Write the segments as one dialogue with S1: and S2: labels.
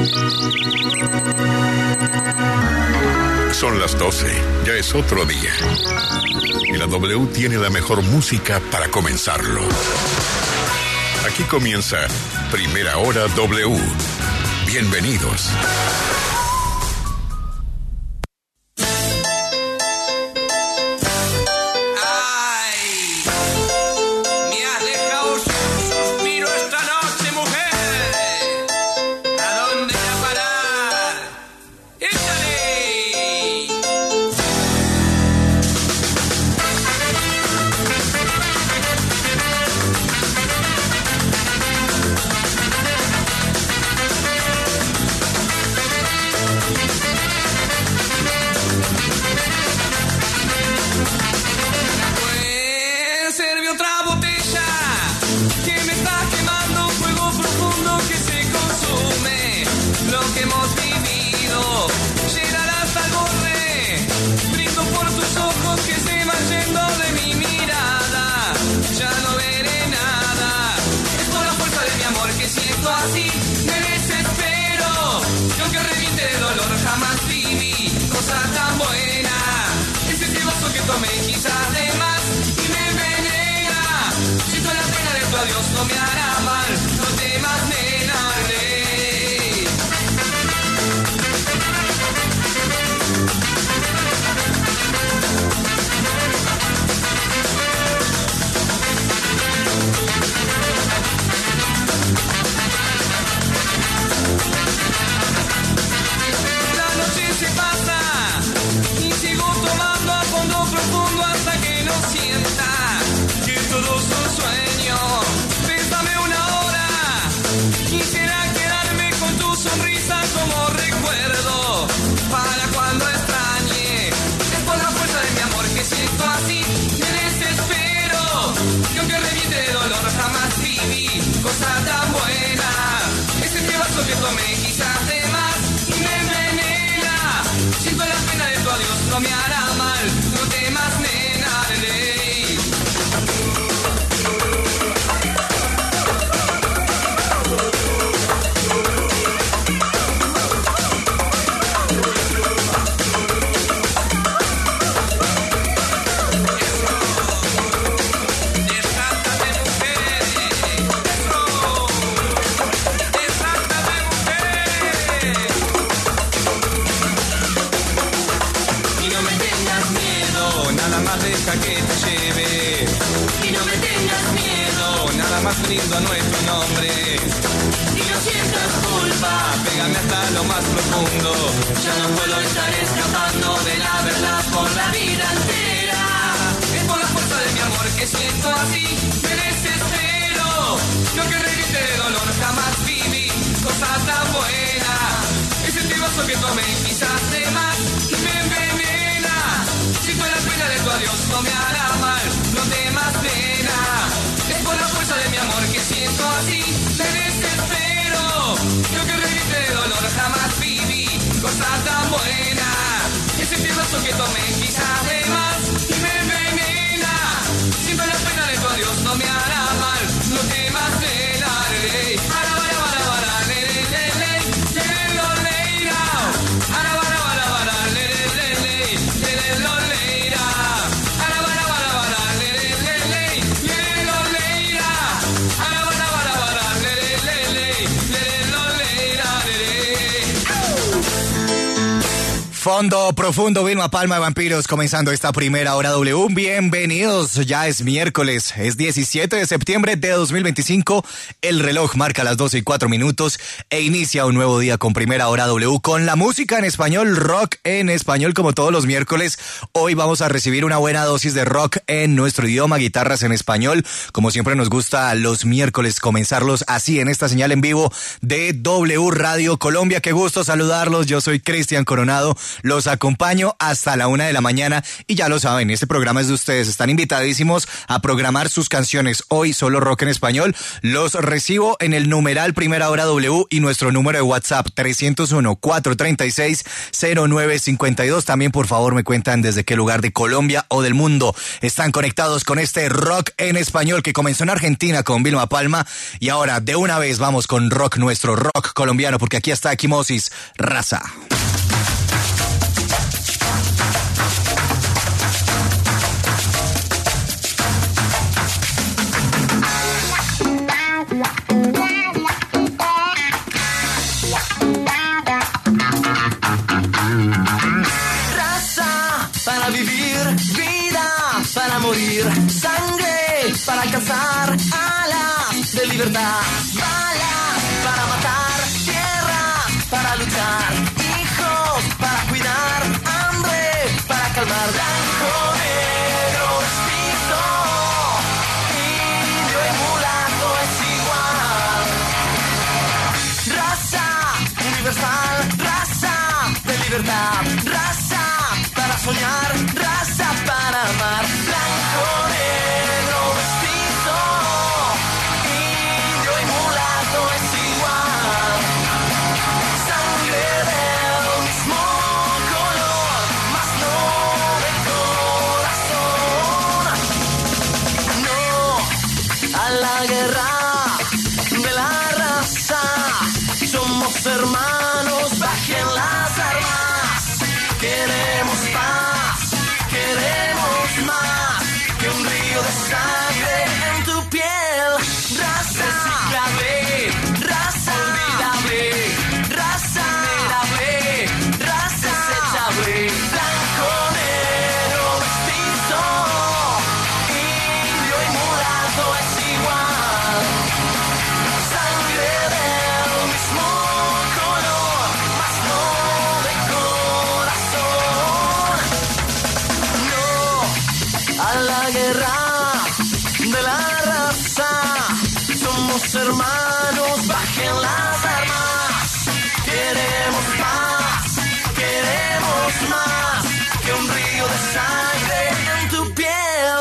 S1: Son las 12, ya es otro día. Y la W tiene la mejor música para comenzarlo. Aquí comienza Primera Hora W. Bienvenidos.
S2: Fondo profundo, Vilma Palma de Vampiros, comenzando esta primera hora W. Bienvenidos, ya es miércoles, es 17 de septiembre de 2025, el reloj marca las 12:04 e inicia un nuevo día con Primera Hora W, con la música en español, rock en español como todos los miércoles. Hoy vamos a recibir una buena dosis de rock en nuestro idioma, guitarras en español, como siempre nos gusta los miércoles comenzarlos así en esta señal en vivo de W Radio Colombia. Qué gusto saludarlos, yo soy Cristian Coronado. Los acompaño hasta la 1 de la mañana y ya lo saben, este programa es de ustedes. Están invitadísimos a programar sus canciones. Hoy solo rock en español. Los recibo en el numeral Primera Hora W y nuestro número de WhatsApp 301-436-0952. También por favor me cuentan desde qué lugar de Colombia o del mundo están conectados con este rock en español que comenzó en Argentina con Vilma Palma y ahora de una vez vamos con rock, nuestro rock colombiano, porque aquí está Equimosis, Raza.
S3: Para vivir, vida para morir, sangre para cazar, alas de libertad, balas para matar, tierra para luchar, hijos para cuidar, hambre para calmar, blanco, negro, mestizo, indio y mulato es igual, raza universal, raza de libertad, raza para soñar, raza para amar, blanco, negro, mestizo, indio y mulato es igual, sangre del mismo color, mas no de corazón, no a la guerra de la raza, somos hermanos, bajen las armas, queremos paz, queremos más que un río de sangre en tu piel, raza reciclable, raza olvidable, raza vulnerable, raza desechable, blanco, negro, mestizo, indio y mulato es igual, sangre del mismo color, mas no de corazón. A la guerra de la raza, somos hermanos, bajen las armas, queremos paz, queremos más que un río de sangre en tu piel.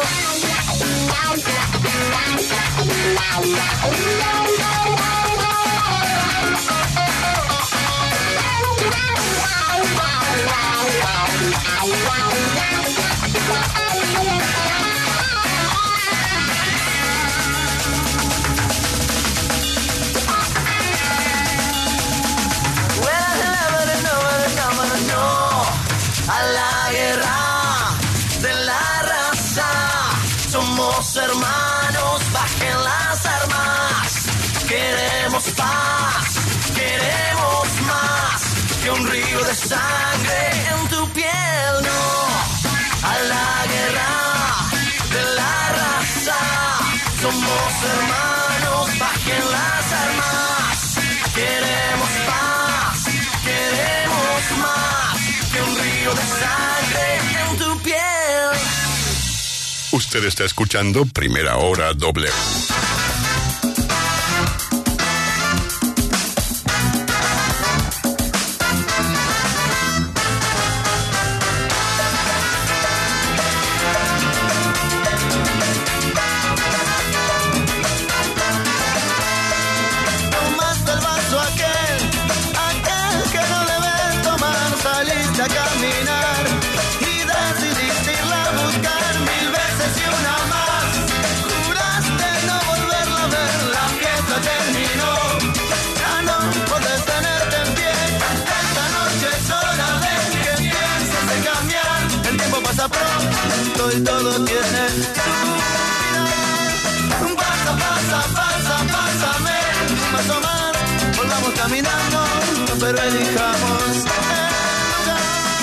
S3: A la guerra de la raza, somos hermanos, bajen las armas, queremos paz, queremos más que un río de sangre en tu piel, no, a la guerra de la raza, somos hermanos, bajen las armas, queremos paz, queremos más que un río de sangre en tu piel.
S1: Usted está escuchando Primera Hora W.
S3: Tomaste el vaso aquel que no debes tomar, saliste a caminar y decidiste irla a buscar 1000 veces y una más. Juraste no volverla a ver, la fiesta terminó, ya no podés tenerte en pie. Esta noche es hora de que empieces a cambiar. El tiempo pasa pronto y todo tiene su final. Pásame un paso más, volvamos caminando, pero elijamos el lugar.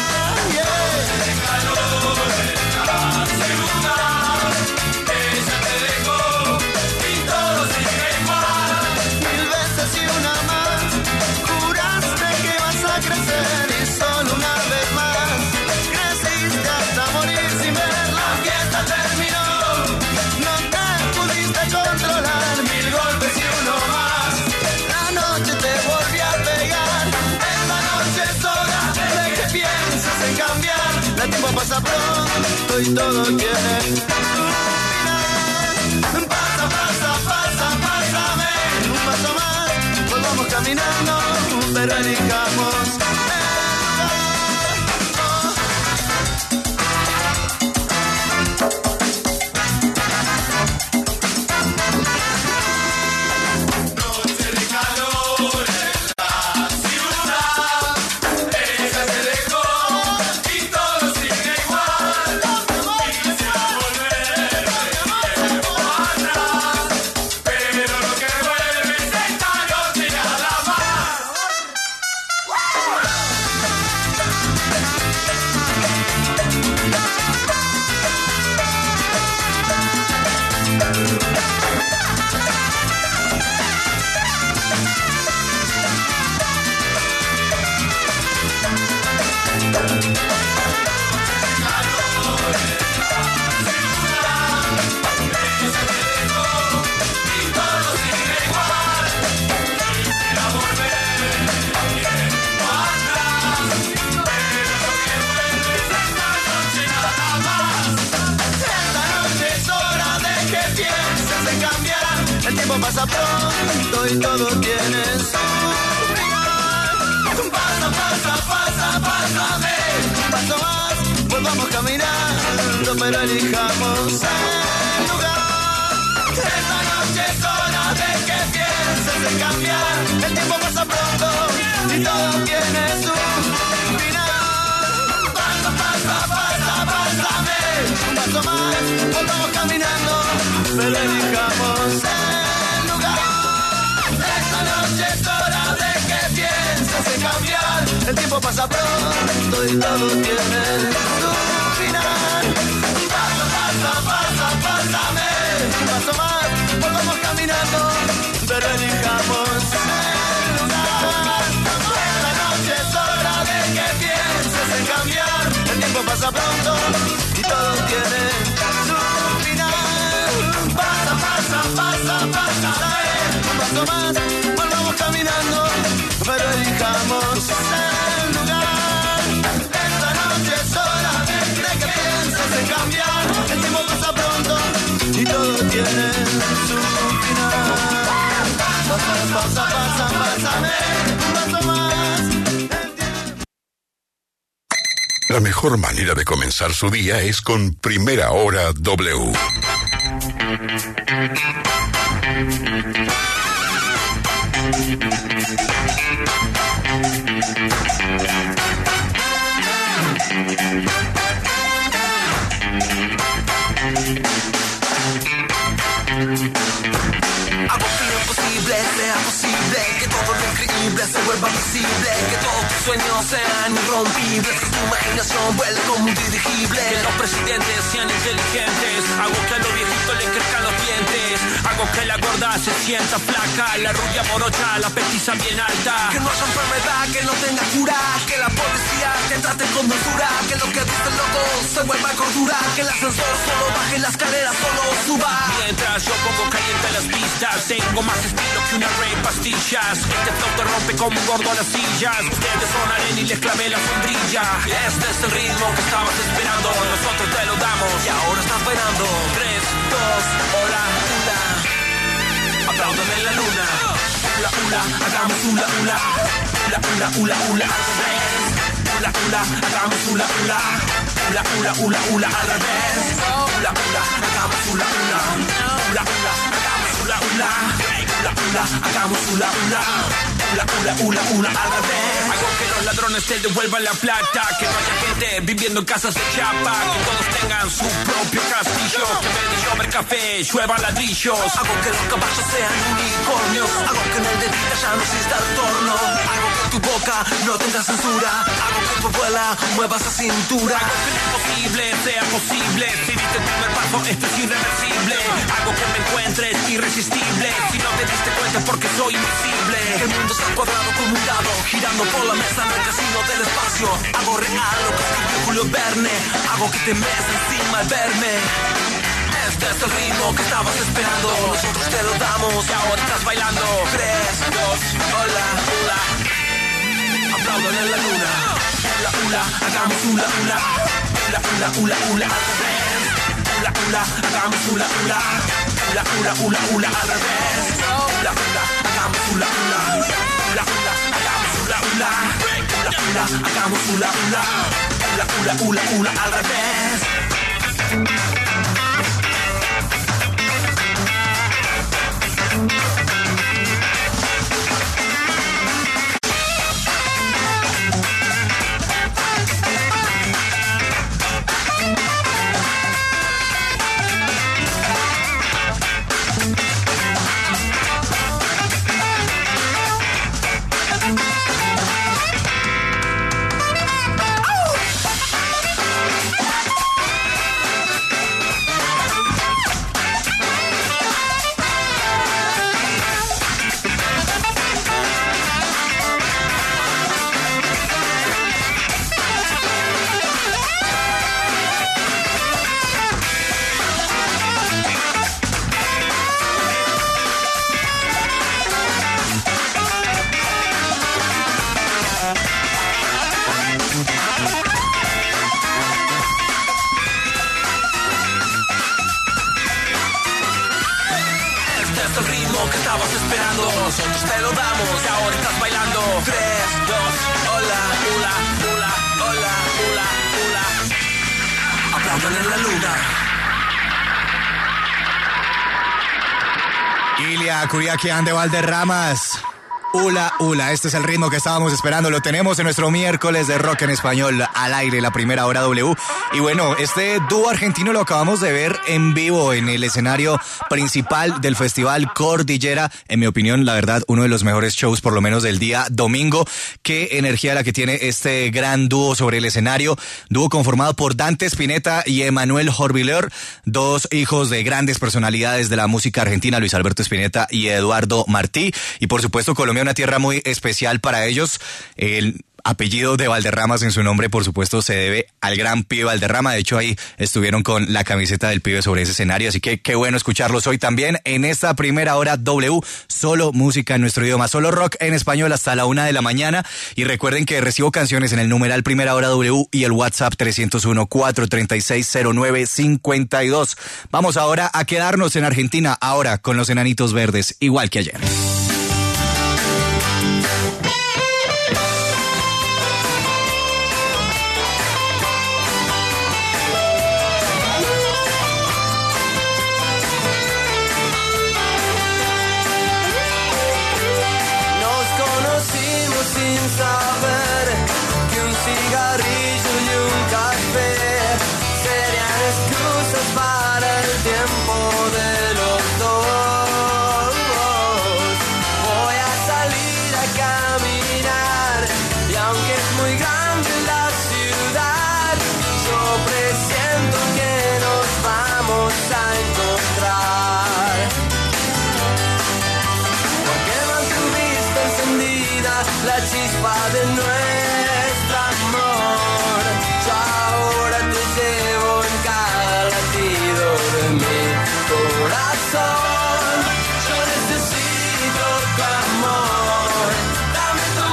S3: Ella te dejó y todo sigue igual. 1000 veces y una más, juraste que ibas a crecer y solo una vez más creciste hasta morir sin ver. La fiesta terminó, no te pudiste controlar, 1000 golpes y uno más, la noche te volvió a pegar. Esta noche es hora pronto y todo tiene su final. Pasa, pasa, pasa, pásame un paso más, volvamos caminando, pero elijamos el lugar. Pasa pronto y todo tiene su final. Pasa, pasa, pasa, pásame un paso más, volvamos caminando, pero elijamos el lugar. Esta noche es hora de que pienses en cambiar. El tiempo pasa pronto y todo tiene su final. Pasa, pasa, pasa, pásame un paso más, volvamos caminando, pero elijamos el lugar. Esta noche es hora de que pienses en cambiar. El tiempo pasa pronto y todo tiene su final. Pasa, pasa, pasa, pásame un paso más, volvamos caminando, pero elijamos el lugar. Esta noche es hora de que pienses en cambiar. El tiempo pasa pronto y todo tiene su final. Pasa, pasa, pasa, pásame un paso más, volvamos caminando, pero elijamos el lugar. Esta noche es hora de que pienses en cambiar. El tiempo pasa pronto y todo tiene su final. Pasa, pasa, pasa, pásame un paso más.
S1: La mejor manera de comenzar su día es con Primera Hora W.
S4: Hago que lo imposible sea posible, que todo lo increíble se vuelva visible, que todos tus sueños sean irrompibles, que tu imaginación vuele como un dirigible, que los presidentes sean inteligentes, hago que a los viejitos le crezcan los dientes, hago que la gorda se sienta flaca, la rubia morocha, la petiza bien alta, que no haya enfermedad, que no tenga cura, que la policía te trate con dulzura, que lo que dice el loco se vuelva cordura, que el ascensor solo baje, la escalera solo suba. Mientras yo pongo caliente las pistas, tengo más estilo que una rey pastillas. Este flow te rompe como un gordo las sillas. Ustedes son arena y les clavé la sombrilla. Este es el ritmo que estabas esperando, nosotros te lo damos y ahora estás bailando. 3, 2, hola, hula. Aplaudan en la luna. Hula, hula, hagamos hula, hula. Hula, hula, hula, hula. Hula, hula, hagamos hula, hula. Hula, hula, hula, hula, al revés. Hula, hula, hagamos hula, hula. Hula, hula, hagamos hula, hula. Hula, hula, hagamos hula, hula. Hula, hula, hula, hula, al revés. Hago que los ladrones te devuelvan la plata, que no haya gente viviendo en casas de chapa, que todos tengan su propio castillo, que en vez de llover café llueva ladrillos. Hago que los caballos sean unicornios, hago que en el dedito ya no exista retorno, hago que tu boca no tenga censura, hago que tu abuela mueva esa cintura. Hago que lo imposible sea posible, si diste el primer paso esto es irreversible. Hago que me encuentres irresistible, si no te diste cuenta porque soy invisible. Que el mundo sea cuadrado como un dado, girando por la mesa en el casino del espacio. Hago real lo que escribió Julio Verne, hago que te mees encima al verme. Este es el ritmo que estabas esperando, nosotros te lo damos y ahora estás bailando. 3, 2, hola, hula. Aplaudan en la luna. Hula, hula, hagamos hula, hula. hula, hula al revés. Hula, hula, hagamos hula, hula. Hula, hula, hula, hula al revés. Hula, hula, hagamos hula, hula. Hula, hula, hagamos hula, hula. Hula, hula, hagamos hula, hula. Hula, hula, hula, hula al revés. Nosotros te lo damos y ahora estás bailando. 3, 2, hola, hula, hula, hola, hula, hula. Aplaudan en la luna.
S2: Ilia Kuriakian de Valderramas. Hula, hula, este es el ritmo que estábamos esperando, lo tenemos en nuestro miércoles de rock en español al aire, la primera hora W. Y bueno, este dúo argentino lo acabamos de ver en vivo en el escenario principal del Festival Cordillera. En mi opinión, la verdad, uno de los mejores shows, por lo menos del día domingo. Qué energía la que tiene este gran dúo sobre el escenario. Dúo conformado por Dante Spinetta y Emanuel Jorvileur, dos hijos de grandes personalidades de la música argentina, Luis Alberto Spinetta y Eduardo Martí. Y por supuesto, Colombia, una tierra muy especial para ellos. El apellido de Valderramas en su nombre, por supuesto, se debe al gran pibe Valderrama. De hecho, ahí estuvieron con la camiseta del pibe sobre ese escenario. Así que qué bueno escucharlos hoy también en esta primera hora W. Solo música en nuestro idioma, solo rock en español hasta la 1 de la mañana. Y recuerden que recibo canciones en el numeral primera hora W y el WhatsApp 301-436-0952. Vamos ahora a quedarnos en Argentina, ahora con los Enanitos Verdes, igual que ayer.
S3: Saber que un cigarrillo y un café serían excusas para el tiempo de los dos. Voy a salir a caminar y aunque es muy grande la ciudad, yo presiento que nos vamos a encontrar. Porque mantuviste encendida la chispa de nuestro amor. Yo ahora te llevo en cada latido de mi corazón. Yo necesito tu amor, dame tu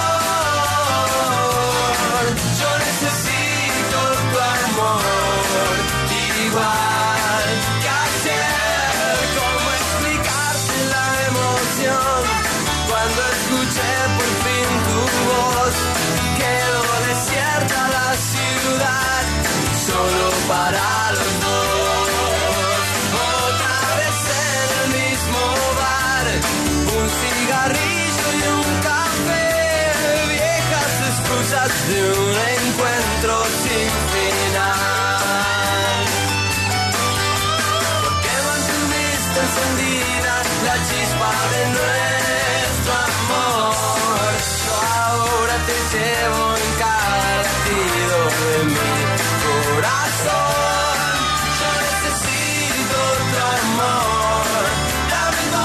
S3: amor. Yo necesito tu amor, igual que ayer. ¿Cómo explicarte la emoción cuando escuché por fin tu voz? Quedó desierta la ciudad, solo para los dos. Otra vez en el mismo bar, un cigarrillo y un café, viejas excusas de un encuentro sin final. Porque mantuviste encendida la chispa de nuestro amor. Yo ahora te llevo en cada latido de mi corazón. Yo necesito tu amor, dame tu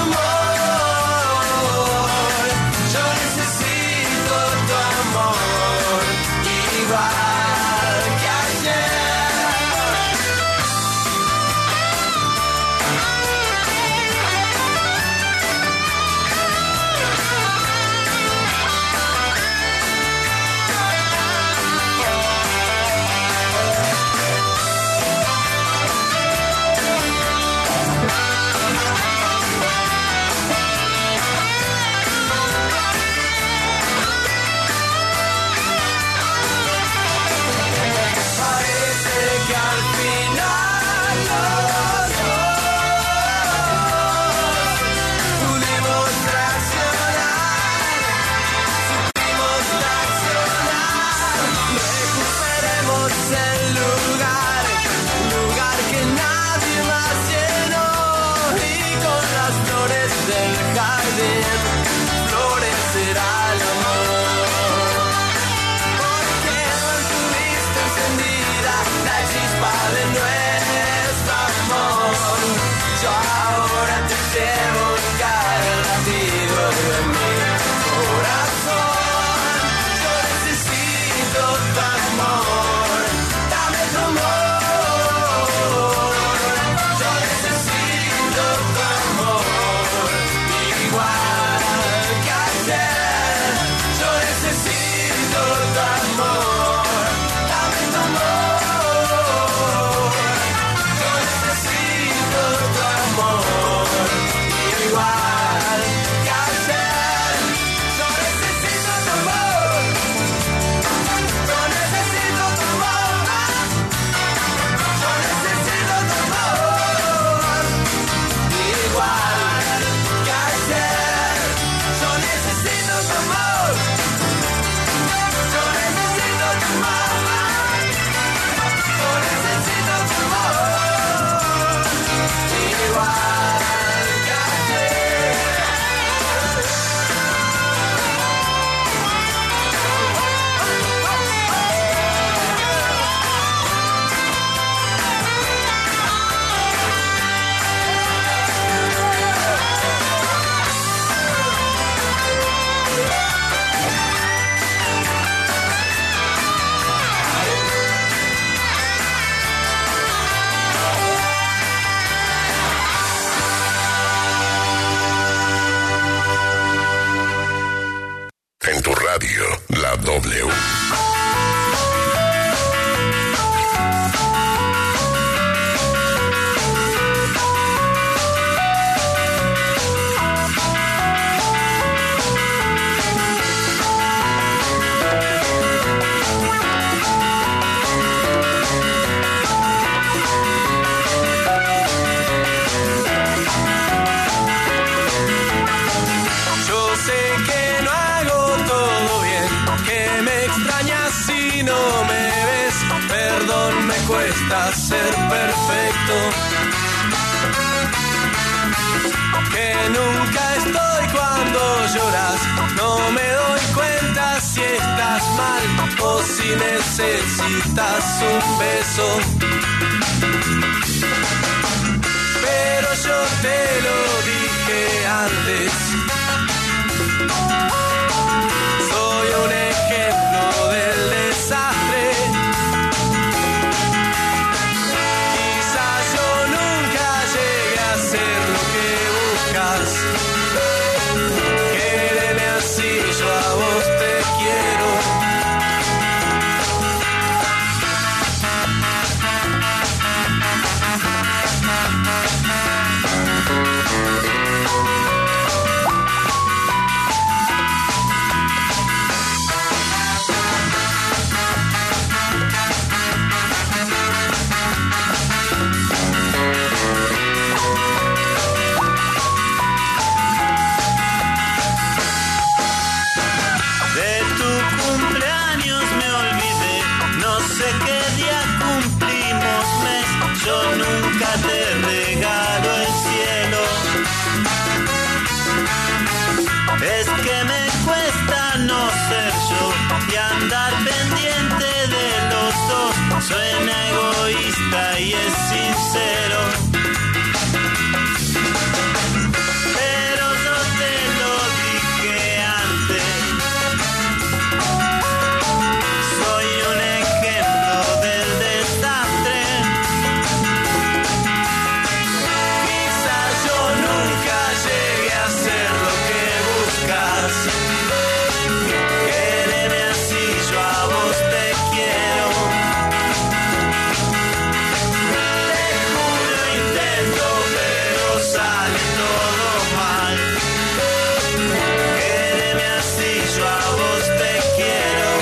S3: amor. Yo necesito tu amor, igual que ayer.
S1: radio, la W.
S4: Cuesta ser perfecto, que nunca estoy cuando lloras, no me doy cuenta si estás mal o si necesitas un beso, pero yo te lo dije antes, soy un ejemplo del desastre. Quédeme así, yo a vos te quiero. Yo nunca te regalo el cielo. Es que me cuesta no ser yo y andar pendiente de los dos. Suena egoísta y es sincero, pero yo te lo dije antes. Soy un ejemplo del desastre. Quédeme así, yo a vos te quiero. Te juro intento, pero sale todo mal. Quédeme así, yo a vos te quiero.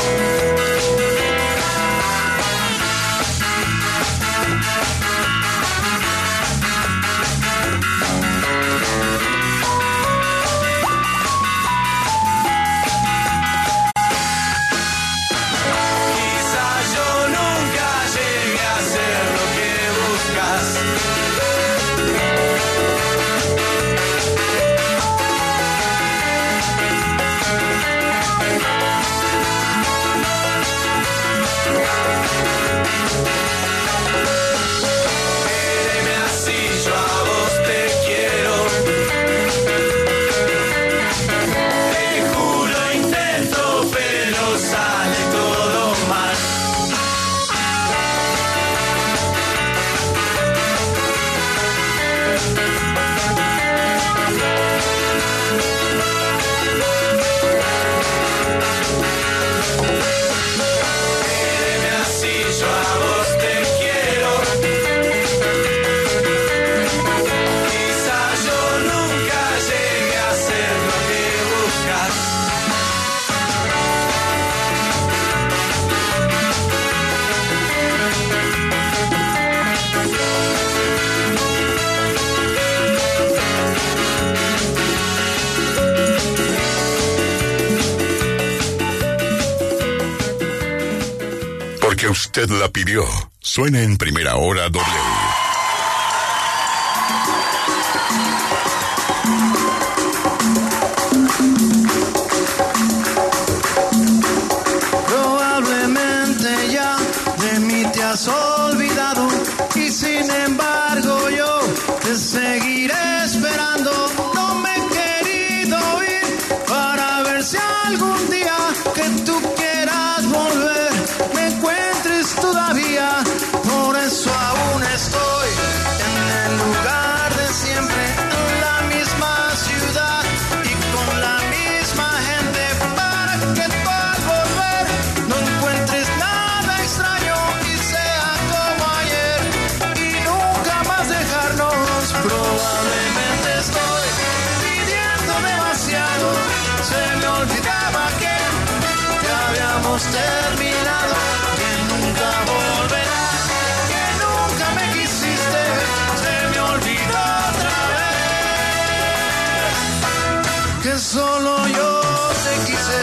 S1: Porque usted la pidió. Suena en Primera Hora W.
S3: Probablemente ya de mí te has olvidado y sin embargo yo te seguiré esperando. No me he querido ir para ver si algún día que tú quieras volver me encuentres todavía. Por eso aún estoy en el lugar de siempre, en la misma ciudad y con la misma gente para que habíamos terminado, que nunca volverá, que nunca me quisiste, se me olvidó otra vez, que solo yo te quise.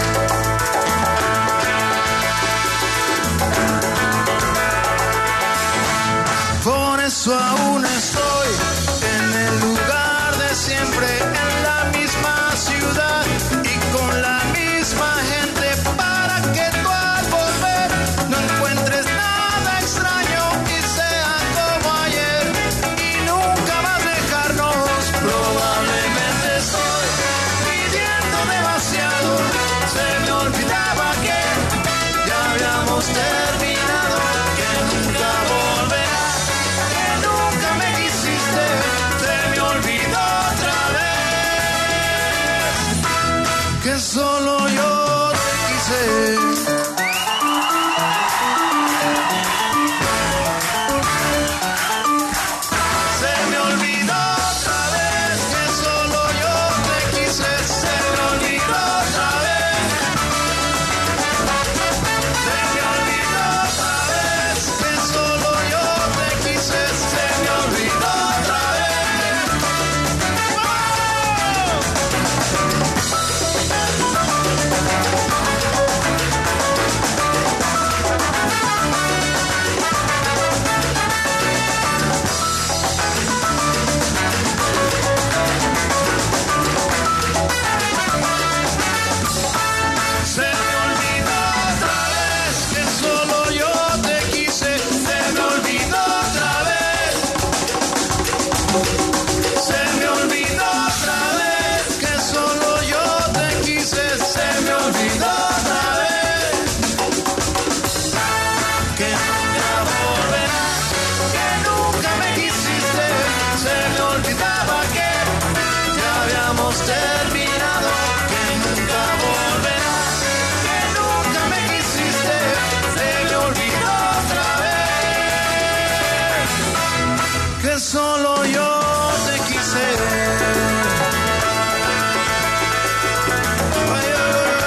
S3: Por eso aún estoy en el lugar de siempre, en la misma ciudad y con la misma gente, para que tú al volver no encuentres nada extraño y sea como ayer y nunca más dejarnos. Probablemente estoy pidiendo demasiado, se me olvidaba que ya habíamos terminado, que nunca volverá, que nunca me quisiste, se me olvidó otra vez, que solo yo te quise. Se me olvidó otra vez, que solo yo te quise, se me olvidó otra vez. Se me olvidó otra vez, que solo yo te quise, se me olvidó otra vez. ¡Oh! Se me olvidó otra vez, que solo yo te quise, se me olvidó otra vez. Se me olvidó otra vez, que solo yo te quise, se me olvidó otra vez, que nunca volverá, que nunca me quisiste, se me olvidaba que ya habíamos terminado, que nunca volverá, que nunca me quisiste, se me olvidó otra vez, que solo yo te quise. Ay, ay, ay,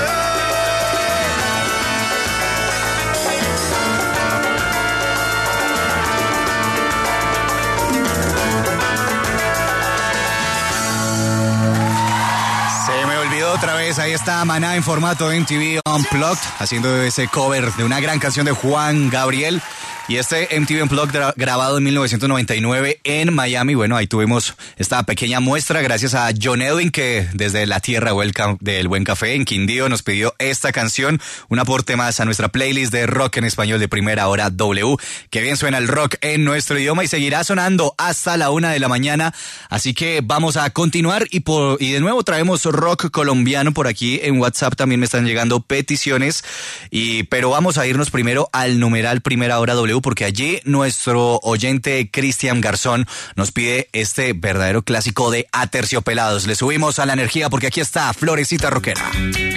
S2: Se me olvidó otra vez, ahí está Maná en formato MTV Unplugged, haciendo ese cover de una gran canción de Juan Gabriel. Y este MTV Unplugged grabado en 1999 en Miami. Bueno, ahí tuvimos esta pequeña muestra gracias a John Edwin, que desde la tierra del Buen Café en Quindío nos pidió esta canción, un aporte más a nuestra playlist de rock en español de Primera Hora W. Que bien suena el rock en nuestro idioma y seguirá sonando hasta la 1 de la mañana. Así que vamos a continuar y de nuevo traemos rock colombiano. Por aquí en WhatsApp también me están llegando peticiones, pero vamos a irnos primero al numeral Primera Hora W, porque allí nuestro oyente Cristian Garzón nos pide este verdadero clásico de Aterciopelados. Le subimos a la energía porque aquí está Florecita Rockera.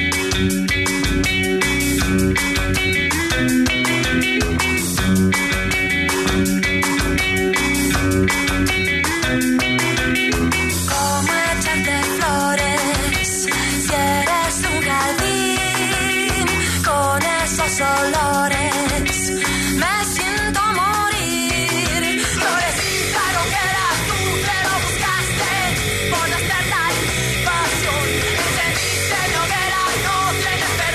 S5: ¿Cómo echarte flores si eres un jardín con esos olores? Me siento morir. Florecita rockera, tú te lo buscaste por despertar mi pasión. Encendiste mi hoguera, no tienes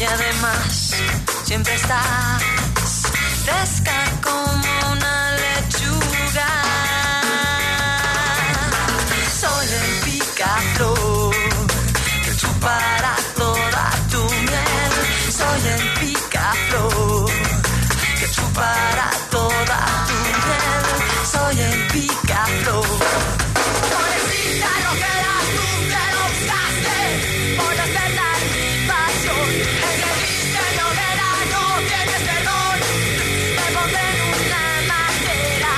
S5: además siempre estás fresca como una lechuga. Soy el picaflor que chupará toda tu miel. Soy el picaflor que chupará toda tu miel. Soy el picaflor. Pobrecita, no quedas tú que lo buscaste por despertar mi pasión. Entendiste, no quedas, no tienes perdón. Me pondré en una madera.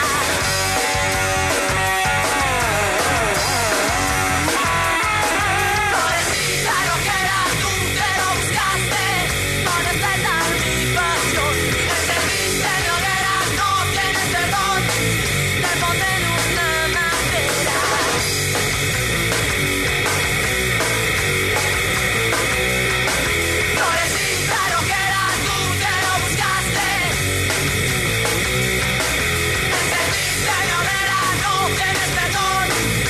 S5: Pobrecita, no quedas tú que lo buscaste por despertar mi pasión. Entendiste, no quedas, no tienes perdón. Me pondré en una madera. Florecita, no quedas tú que lo buscaste. Entendiste, no quedas, no tienes perdón.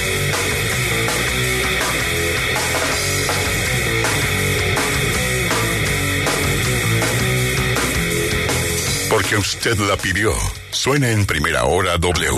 S1: Porque usted la pidió. Suena en Primera Hora W.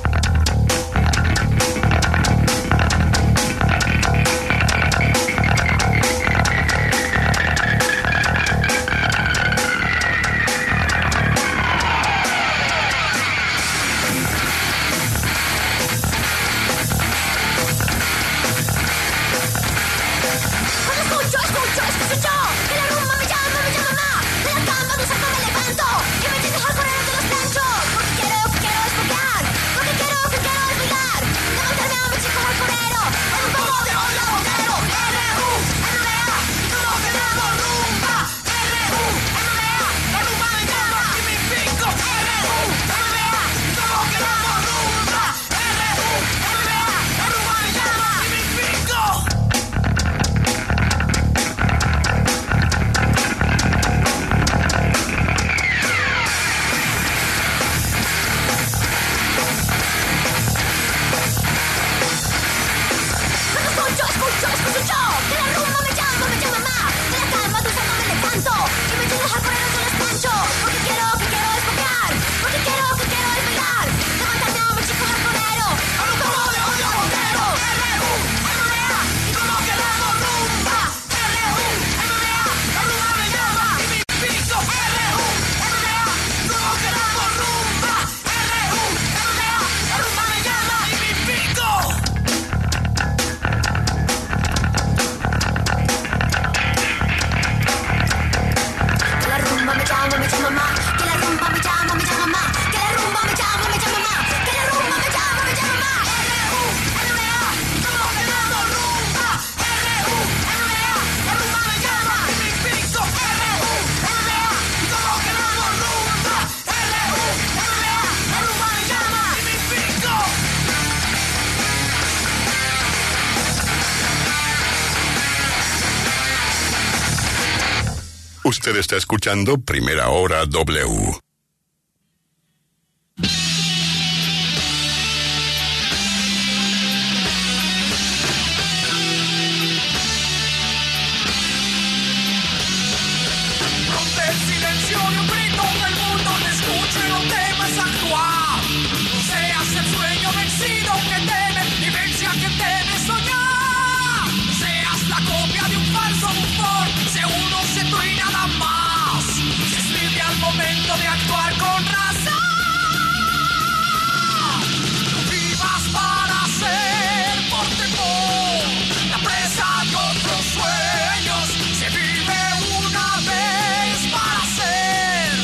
S5: Escucho, que la rumba me llama más. De la cama de un salto me levanto y me tienes al correr entre los planchos. Porque quiero desbloquear, porque quiero desbailar. Levantarme a mi chico alcorero, en un poco de olla boquero. R-U-M-A, y como que damos rumba. R-U-M-A, la rumba me llama y me pico. R-U-M-A, y como que damos rumba. R-U-M-A, la rumba me llama y me pico. Escucho, que la rumba me llama más. De la calma de un salto me levanto y me tienes al correr entre los planchos. Porque quiero desbloquear, porque quiero desbailar. Levantarme a mi chico alcorero, en un poco de olla boquero. R-U-M-A, y como que damos rumba. R-U-M-A, la rumba me llama y me pico. R-U-M-A, y como que damos rumba. R-U-M-A, la rumba me llama y me pico. Que la rumba me llama más. Que la rumba me llama más. Que la rumba me llama más. Que la rumba me llama más. R-U-M-A, como que damos rumba. R-U-M-A, la rumba me llama y me pico. R-U-M-A, como que damos rumba. R-U-M-A, la rumba me llama y me pico.
S1: Usted está escuchando Primera Hora W.
S4: Rompe el silencio de un grito que el mundo te escuche, no temas actuar. No seas el sueño vencido que teme, vivencia que teme soñar. No seas la copia de un falso bufón, sé uno, sé tú y nada más. Se escribe al momento de actuar con razón. No vivas para ser por temor, la presa de otros sueños. Se vive una vez para ser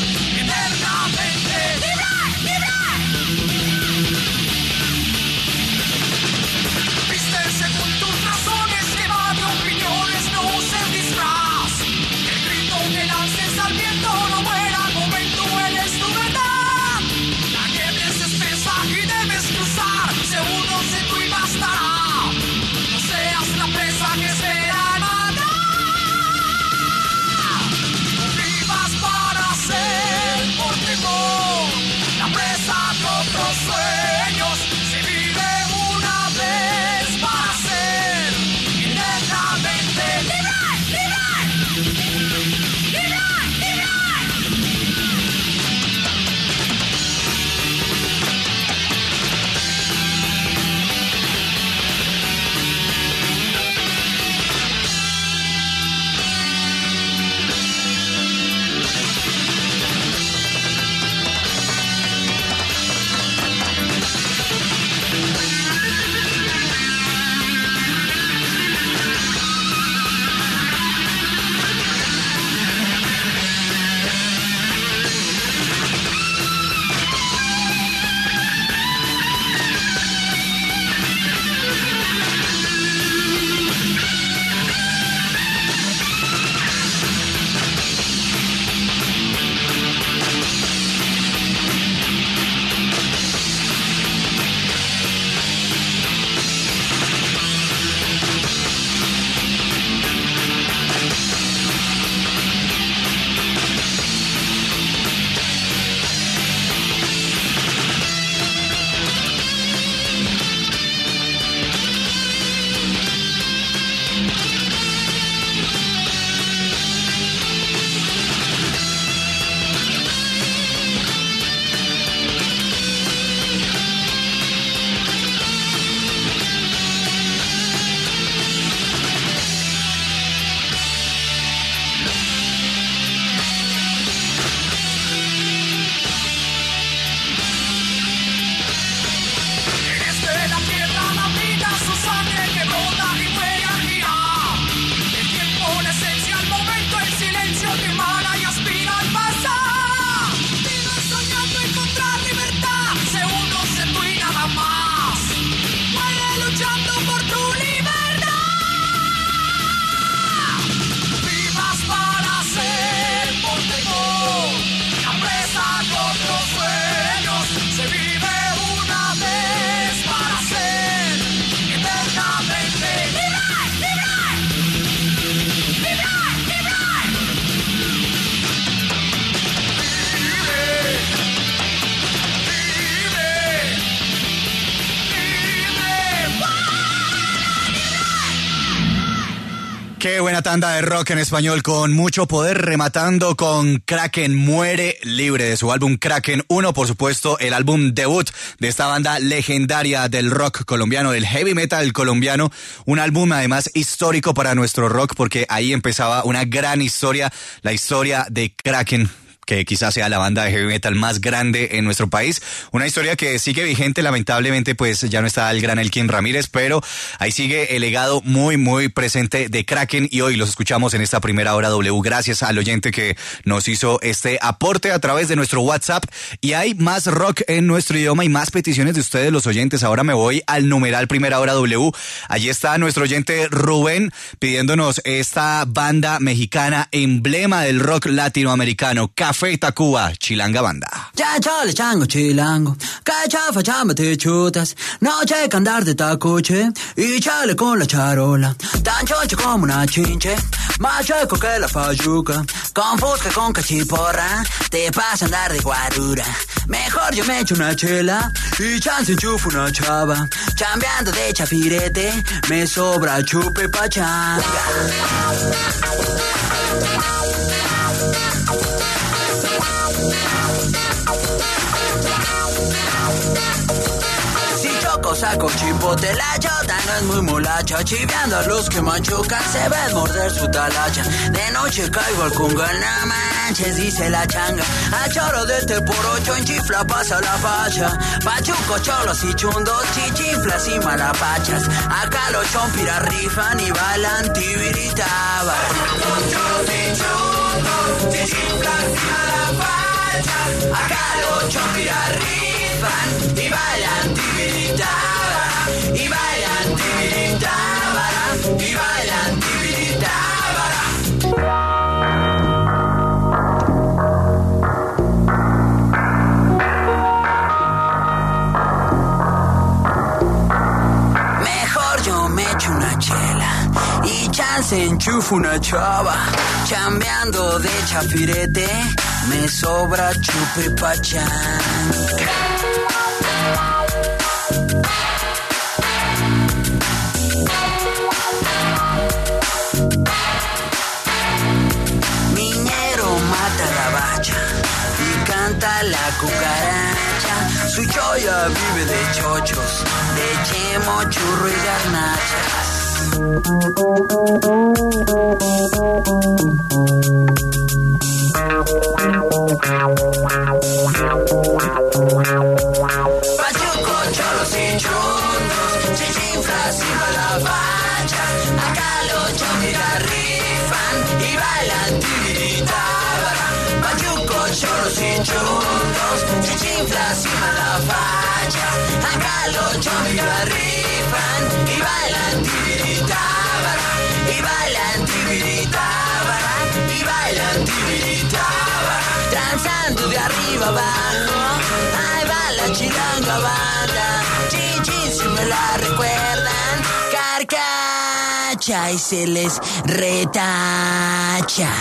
S2: Qué buena tanda de rock en español con mucho poder, rematando con Kraken Muere Libre de su álbum Kraken 1, por supuesto el álbum debut de esta banda legendaria del rock colombiano, del heavy metal colombiano, un álbum además histórico para nuestro rock porque ahí empezaba una gran historia, la historia de Kraken, que quizás sea la banda de heavy metal más grande en nuestro país. Una historia que sigue vigente, lamentablemente pues ya no está el gran Elkin Ramírez, pero ahí sigue el legado muy muy presente de Kraken y hoy los escuchamos en esta primera hora W. Gracias al oyente que nos hizo este aporte a través de nuestro WhatsApp y hay más rock en nuestro idioma y más peticiones de ustedes los oyentes. Ahora me voy al numeral primera hora W. Allí está nuestro oyente Rubén pidiéndonos esta banda mexicana, emblema del rock latinoamericano, Café Tacuba, Chilanga Banda.
S6: Ya chale chango chilango, cachafa chamba te chutas, noche que andar de tacoche y chale con la charola, tan choncho como una chinche, más chueco que la fayuca, con fusca con cachiporra, te pasa andar de guarura, mejor yo me echo una chela y chance enchufo una chava, chambeando de chafirete, me sobra chupe pachanga. Si choco saco chipote, la chota no es muy molacha, chiveando a los que machucan se ven morder su talacha. De noche caigo al cunga, no manches, dice la changa, a choro de este por ocho en chifla pasa la facha, pachuco, cholos y chundos, chichinflas y malapachas, acá los chompiras rifan y bailan tibiritaban. Cholos y chundos, chichinflas y malapachas, acá los chompiras rifan y bailan tibiritábara, y bailan tibiritábara, y bailan tibiritábara. Mejor yo me echo una chela y chance enchufo una chava, chambeando de chafirete, me sobra chupe pachanga. Miñero mata la bacha y canta la cucaracha, su choya vive de chochos, de chemo, churro y garnachas. Pachuco, cholos y chundos, chichinflas y malapachas, acá los chompiras rifan y bailan tibiritábara. Pachuco, cholos y chundos, chichinflas y malapachas, acá los chompiras rifan y bailan tibiritábara, y bailan tibiritábara, y bailan tibiritábara. Danzando de arriba abajo, ahí va la chilanga banda, chichis si me la recuerdan, carcacha y se les retacha.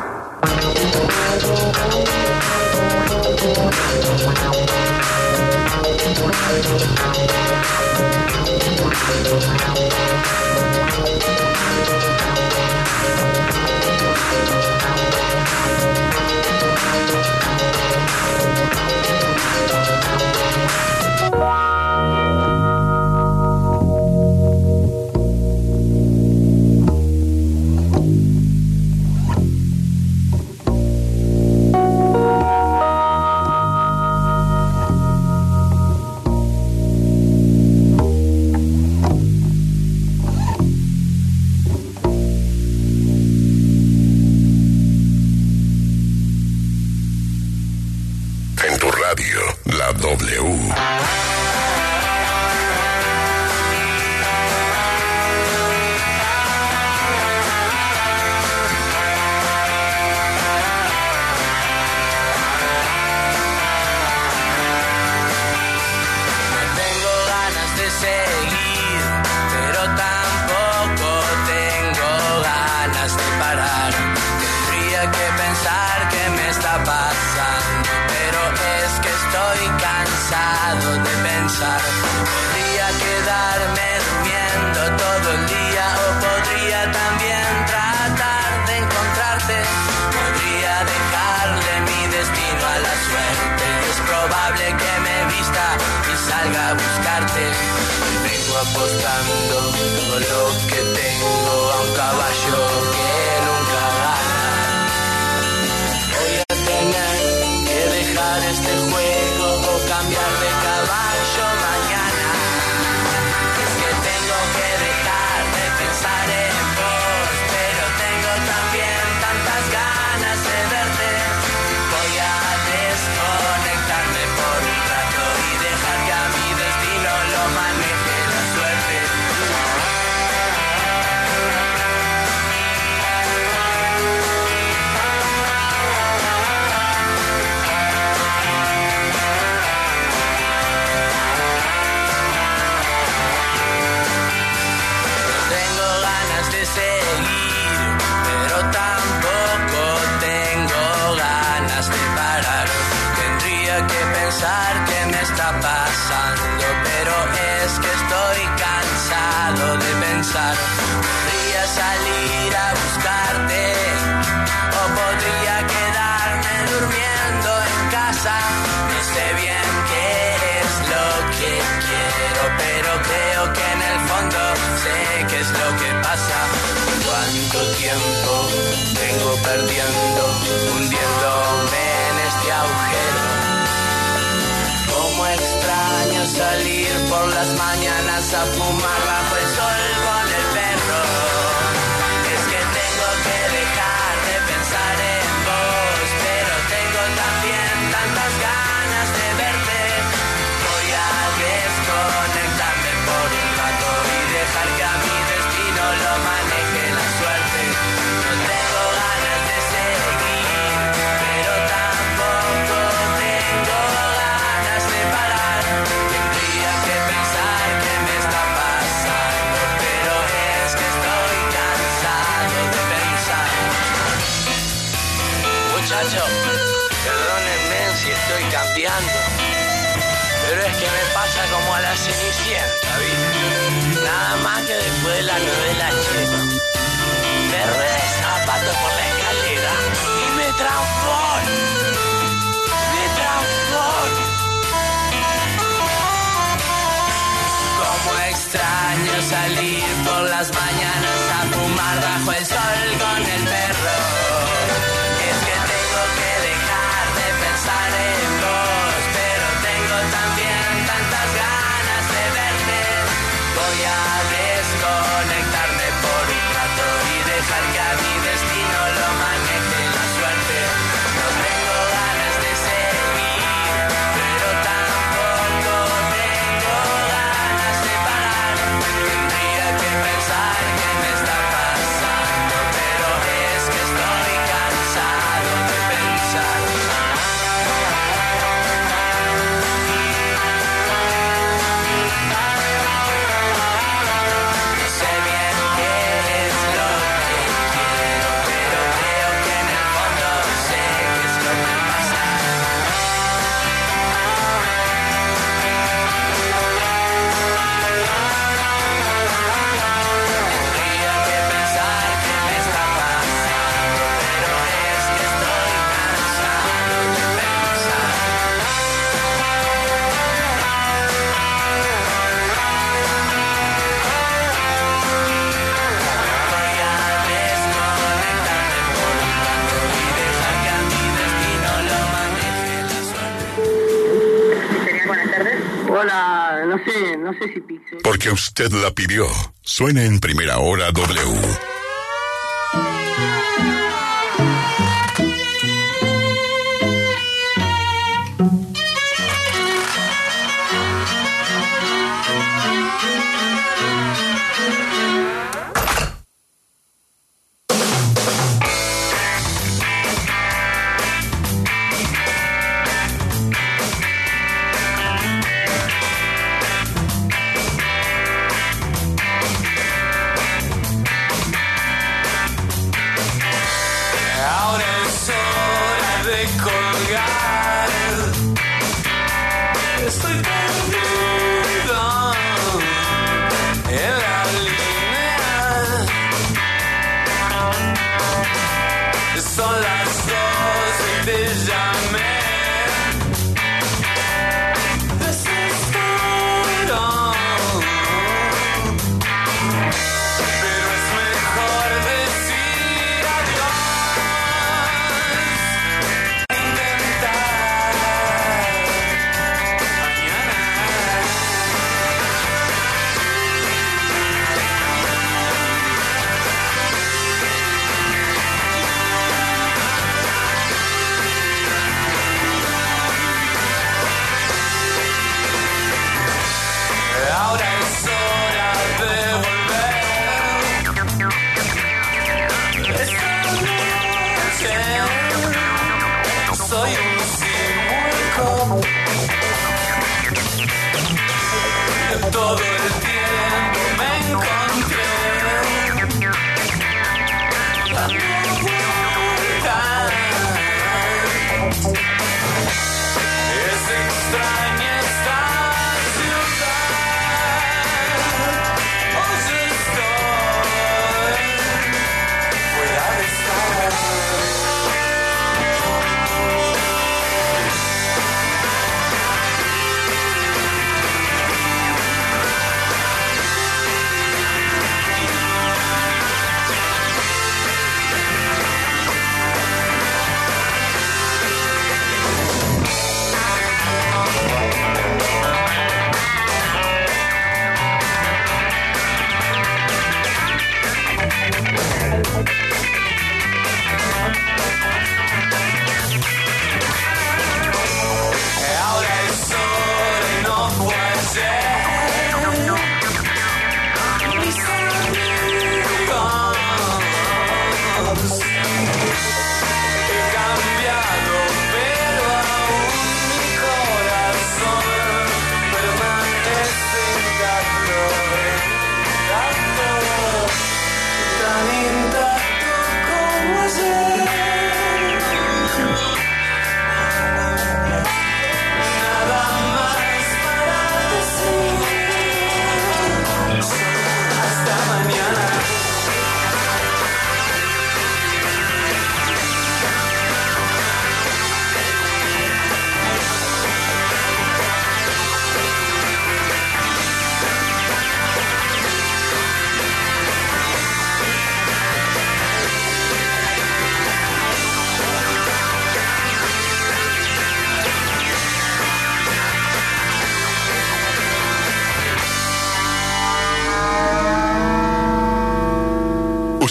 S1: La W.
S4: Seguir, pero tampoco tengo ganas de parar. Tendría que pensar qué me está pasando, pero es que estoy cansado de pensar. Podría quedarme durmiendo todo el día o podría también
S6: probable que me vista y salga a buscarte. Vengo apostando todo lo que tengo a un caballo que nunca gana. Voy a tener que dejar este juego o cambiar de caballo mañana. Es que tengo que dejar de pensar en vos, pero tengo también tantas ganas de verte. Voy a desconectarme por un rato y dejar que a mi destino lo maneje la suerte. Tengo ganas de seguir, pero tampoco tengo ganas de parar. Tendría que pensar qué me está pasando, pero es que estoy cansado de pensar. Podría salir a buscarte o podría quedarme durmiendo en casa. No sé bien qué es lo que quiero, pero creo que en el fondo sé qué es lo que pasa. ¿Cuánto tiempo vengo perdiendo, hundiéndome en este agujero? Cómo extraño salir por las mañanas a fumar bajo el sol con el perro. Es que tengo que dejar de pensar en vos, pero tengo también tantas ganas de verte. Voy a desconectarme por un rato y dejar que a mi destino lo maneje la suerte. No tengo ganas de seguir, pero tampoco tengo ganas de parar. Tendría que pensar qué me está pasando, pero es que estoy cansado de pensar. Muchachos, perdónenme si estoy cambiando, pero es que me pasa como a la Cenicienta, ¿viste? Nada más que después de la novela Chino. Me rueda el zapato por la escalera y me transformo. Me transformo. Como extraño salir por las mañanas a fumar bajo el sol con el perro. Es que tengo que dejar de pensar en vos, pero tengo también tantas ganas de verte. Voy a desconectarme por un rato y dejar que a mi destino lo maneje la suerte. No tengo ganas de seguir, pero tampoco tengo ganas de parar. Tendría que pensar qué me está pasando, pero es que estoy cansado de pensar. No sé bien qué es lo que quiero, pero creo que en el fondo sé qué es lo que pasa. Tendría que pensar qué me está pasando, pero es que estoy cansado de pensar. Voy a desconectarme por un rato y dejar que a mi destino lo maneje la suerte.
S7: Sería buenas tardes. Hola, no sé si Pixel.
S1: Porque usted la pidió. Suena en Primera Hora W.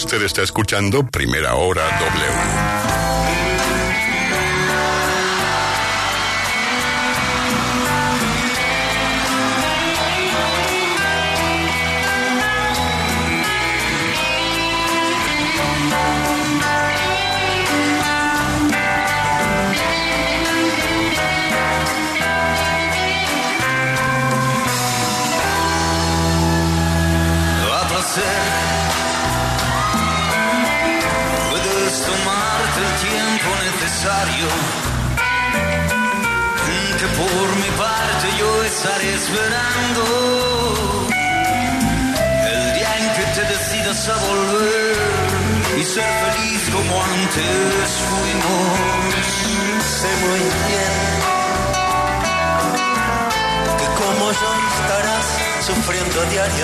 S1: Usted está escuchando Primera Hora W.
S3: Puedes tomarte el tiempo necesario, que por mi parte yo estaré esperando el día en que te decidas a volver y ser feliz como antes fuimos.
S8: Sé muy bien que como yo estarás sufriendo a diario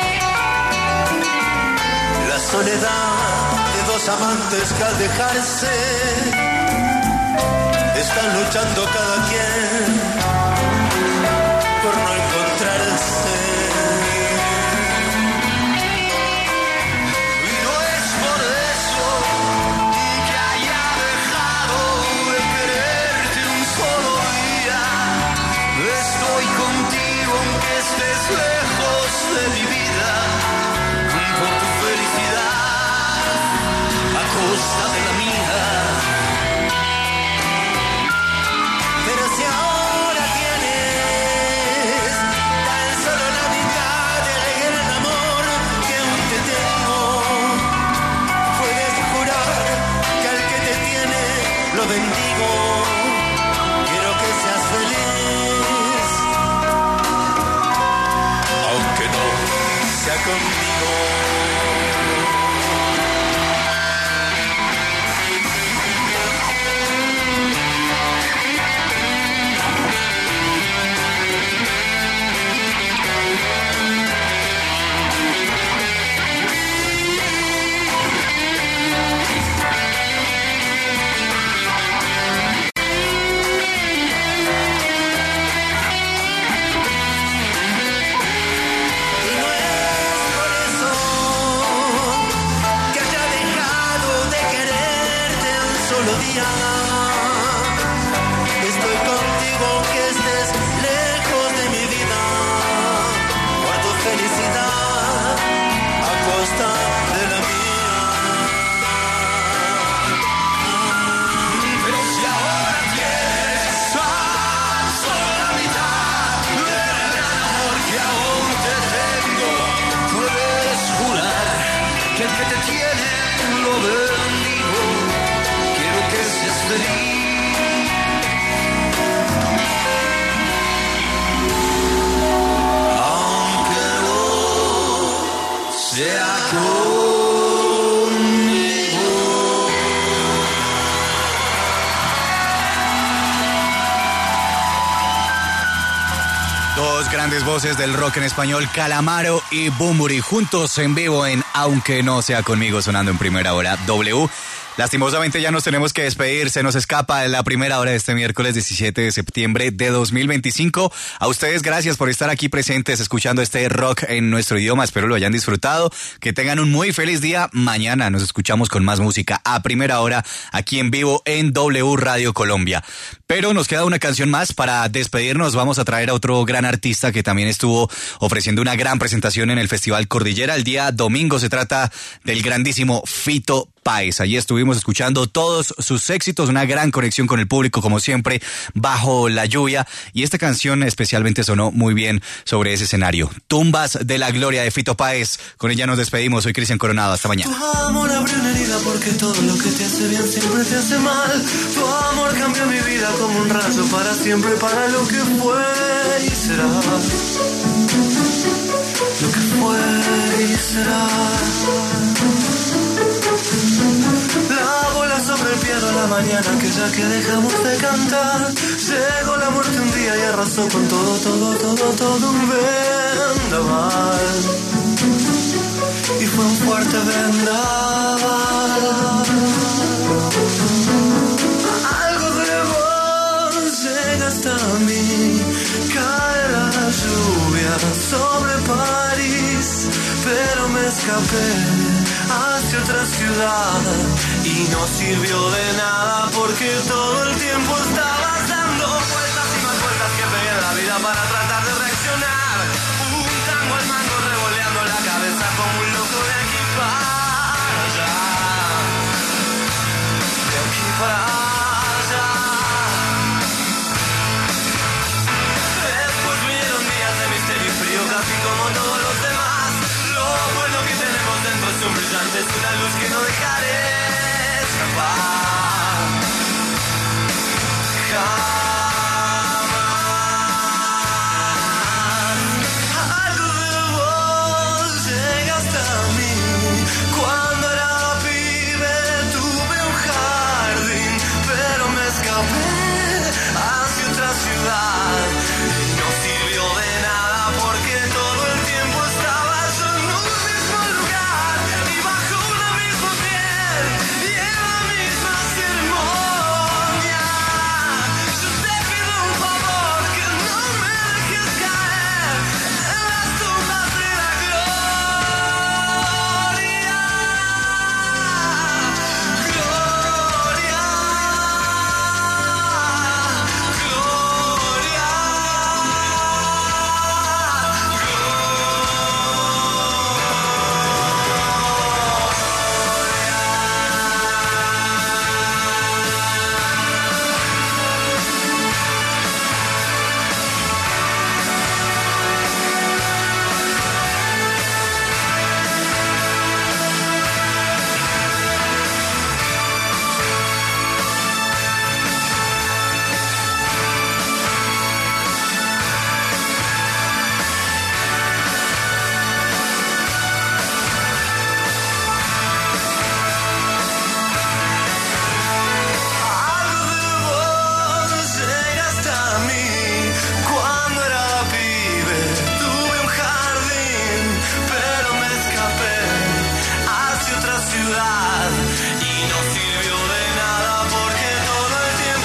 S8: la soledad de dos amantes que al dejarse están luchando cada quien por no encontrarse.
S3: Y no es por eso que haya dejado de quererte un solo día. Estoy contigo aunque estés lejos de mi vida, por tu felicidad a costa de la mía.
S8: Pero si ahora tienes tan solo la mitad del gran amor que aún te tengo, puedes jurar que al que te tiene lo bendigo. Quiero que seas feliz, aunque no sea conmigo. Estoy contigo aunque estés lejos de mi vida, por tu felicidad a costa de la mía.
S3: Pero si ahora tienes tan solo la mitad del gran amor que aún te tengo, puedes jurar que el que te tiene lo bendigo. Quiero que seas feliz, aunque no sea conmigo.
S2: Dos grandes voces del rock en español, Calamaro y Bunbury, juntos en vivo en Aunque no sea conmigo, sonando en Primera Hora W. Lastimosamente ya nos tenemos que despedir, se nos escapa la primera hora de este miércoles 17 de septiembre de 2025. A ustedes gracias por estar aquí presentes escuchando este rock en nuestro idioma, espero lo hayan disfrutado, que tengan un muy feliz día. Mañana nos escuchamos con más música a primera hora aquí en vivo en W Radio Colombia. Pero nos queda una canción más para despedirnos, vamos a traer a otro gran artista que también estuvo ofreciendo una gran presentación en el Festival Cordillera el día domingo. Se trata del grandísimo Fito Páez. Allí estuvimos escuchando todos sus éxitos, una gran conexión con el público como siempre, bajo la lluvia, y esta canción especialmente sonó muy bien sobre ese escenario. Tumbas de la Gloria de Fito Páez. Con ella nos despedimos. Soy Cristian Coronado, hasta mañana.
S3: Tu amor abrió una herida porque todo lo que te hace bien siempre te hace mal. Tu amor cambió mi vida como un rayo para siempre, para lo que fue y será. Lo que fue y será. La bola sobre el piano en la mañana, aquella que dejamos de cantar. Llegó la muerte un día y arrasó con todo un vendaval. Y fue un fuerte vendaval. Algo de vos llega hasta mí. Cae la lluvia sobre París, pero me escapé
S8: hacia otra ciudad y no sirvió de nada porque todo